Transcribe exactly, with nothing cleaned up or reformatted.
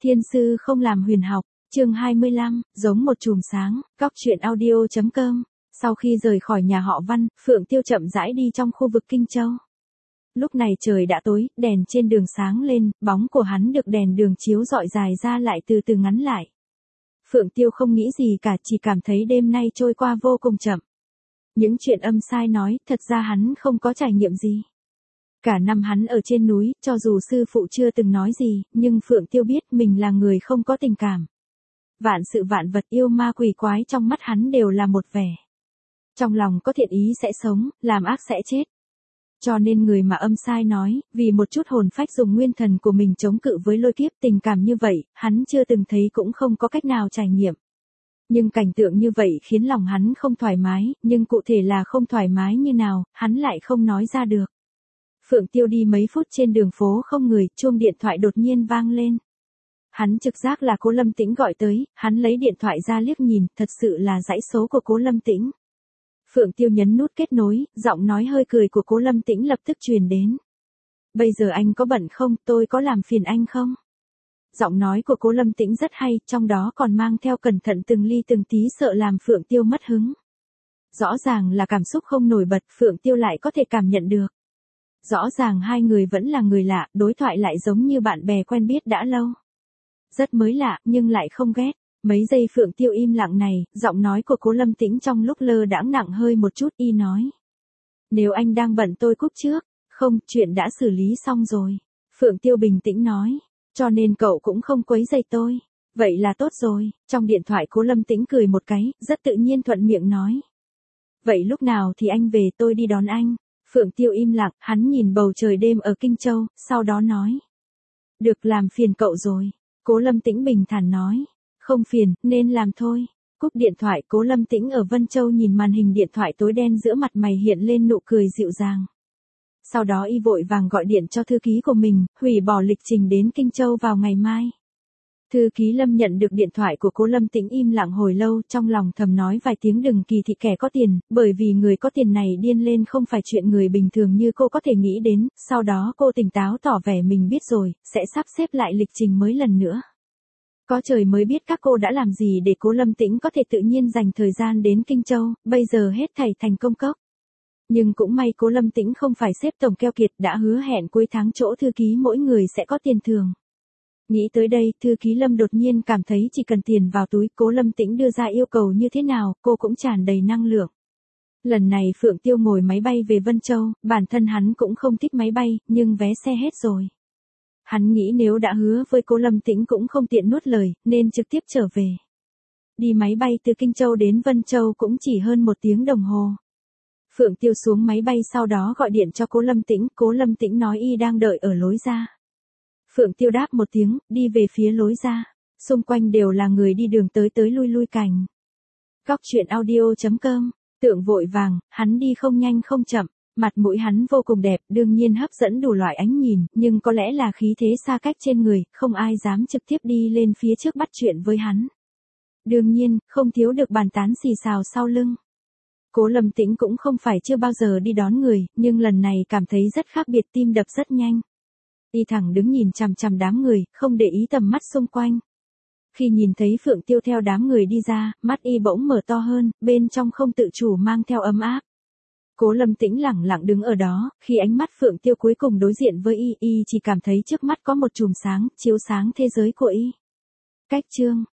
Thiên sư không làm huyền học, chương hai mươi lăm, giống một chùm sáng, góc truyện audio.com. Sau khi rời khỏi nhà họ Văn, Phượng Tiêu chậm rãi đi trong khu vực Kinh Châu. Lúc này trời đã tối, đèn trên đường sáng lên, bóng của hắn được đèn đường chiếu rọi dài ra lại từ từ ngắn lại. Phượng Tiêu không nghĩ gì cả, chỉ cảm thấy đêm nay trôi qua vô cùng chậm. Những chuyện âm sai nói, thật ra hắn không có trải nghiệm gì. Cả năm hắn ở trên núi, cho dù sư phụ chưa từng nói gì, nhưng Phượng Tiêu biết mình là người không có tình cảm. Vạn sự vạn vật yêu ma quỷ quái trong mắt hắn đều là một vẻ. Trong lòng có thiện ý sẽ sống, làm ác sẽ chết. Cho nên người mà âm sai nói, vì một chút hồn phách dùng nguyên thần của mình chống cự với lôi kiếp, tình cảm như vậy, hắn chưa từng thấy cũng không có cách nào trải nghiệm. Nhưng cảnh tượng như vậy khiến lòng hắn không thoải mái, nhưng cụ thể là không thoải mái như nào, hắn lại không nói ra được. Phượng Tiêu đi mấy phút trên đường phố không người, chuông điện thoại đột nhiên vang lên. Hắn trực giác là Cố Lâm Tĩnh gọi tới, hắn lấy điện thoại ra liếc nhìn, thật sự là dãy số của Cố Lâm Tĩnh. Phượng Tiêu nhấn nút kết nối, giọng nói hơi cười của Cố Lâm Tĩnh lập tức truyền đến. Bây giờ anh có bận không, tôi có làm phiền anh không? Giọng nói của Cố Lâm Tĩnh rất hay, trong đó còn mang theo cẩn thận từng ly từng tí sợ làm Phượng Tiêu mất hứng. Rõ ràng là cảm xúc không nổi bật, Phượng Tiêu lại có thể cảm nhận được. Rõ ràng hai người vẫn là người lạ, đối thoại lại giống như bạn bè quen biết đã lâu. Rất mới lạ, nhưng lại không ghét. Mấy giây Phượng Tiêu im lặng này, giọng nói của Cố Lâm Tĩnh trong lúc lơ đãng nặng hơi một chút, y nói. Nếu anh đang bận tôi cúp trước. Không, chuyện đã xử lý xong rồi. Phượng Tiêu bình tĩnh nói. Cho nên cậu cũng không quấy rầy tôi. Vậy là tốt rồi. Trong điện thoại Cố Lâm Tĩnh cười một cái, rất tự nhiên thuận miệng nói. Vậy lúc nào thì anh về, tôi đi đón anh. Phượng Tiêu im lặng, hắn nhìn bầu trời đêm ở Kinh Châu, sau đó nói. Được, làm phiền cậu rồi. Cố Lâm Tĩnh bình thản nói. Không phiền, nên làm thôi. Cúp điện thoại, Cố Lâm Tĩnh ở Vân Châu nhìn màn hình điện thoại tối đen, giữa mặt mày hiện lên nụ cười dịu dàng. Sau đó y vội vàng gọi điện cho thư ký của mình, hủy bỏ lịch trình đến Kinh Châu vào ngày mai. Thư ký Lâm nhận được điện thoại của Cố Lâm Tĩnh im lặng hồi lâu, trong lòng thầm nói vài tiếng đừng kỳ thị kẻ có tiền, bởi vì người có tiền này điên lên không phải chuyện người bình thường như cô có thể nghĩ đến, sau đó cô tỉnh táo tỏ vẻ mình biết rồi, sẽ sắp xếp lại lịch trình mới lần nữa. Có trời mới biết các cô đã làm gì để Cố Lâm Tĩnh có thể tự nhiên dành thời gian đến Kinh Châu, bây giờ hết thảy thành công cốc. Nhưng cũng may Cố Lâm Tĩnh không phải xếp tổng keo kiệt, đã hứa hẹn cuối tháng chỗ thư ký mỗi người sẽ có tiền thưởng. Nghĩ tới đây, thư ký Lâm đột nhiên cảm thấy chỉ cần tiền vào túi, Cố Lâm Tĩnh đưa ra yêu cầu như thế nào, cô cũng tràn đầy năng lượng. Lần này Phượng Tiêu ngồi máy bay về Vân Châu, bản thân hắn cũng không thích máy bay, nhưng vé xe hết rồi. Hắn nghĩ nếu đã hứa với Cố Lâm Tĩnh cũng không tiện nuốt lời, nên trực tiếp trở về. Đi máy bay từ Kinh Châu đến Vân Châu cũng chỉ hơn một tiếng đồng hồ. Phượng Tiêu xuống máy bay sau đó gọi điện cho Cố Lâm Tĩnh, Cố Lâm Tĩnh nói y đang đợi ở lối ra. Phượng Tiêu đáp một tiếng, đi về phía lối ra. Xung quanh đều là người đi đường tới tới lui lui cảnh. Góc truyện audio.com, Tượng vội vàng, hắn đi không nhanh không chậm. Mặt mũi hắn vô cùng đẹp, đương nhiên hấp dẫn đủ loại ánh nhìn, nhưng có lẽ là khí thế xa cách trên người, không ai dám trực tiếp đi lên phía trước bắt chuyện với hắn. Đương nhiên, không thiếu được bàn tán xì xào sau lưng. Cố Lâm Tĩnh cũng không phải chưa bao giờ đi đón người, nhưng lần này cảm thấy rất khác biệt, tim đập rất nhanh. Y thẳng đứng nhìn chằm chằm đám người, không để ý tầm mắt xung quanh. Khi nhìn thấy Phượng Tiêu theo đám người đi ra, mắt y bỗng mở to hơn, bên trong không tự chủ mang theo ấm áp. Cố Lâm Tĩnh lẳng lặng đứng ở đó, khi ánh mắt Phượng Tiêu cuối cùng đối diện với y, y chỉ cảm thấy trước mắt có một chùm sáng, chiếu sáng thế giới của y. Cách chương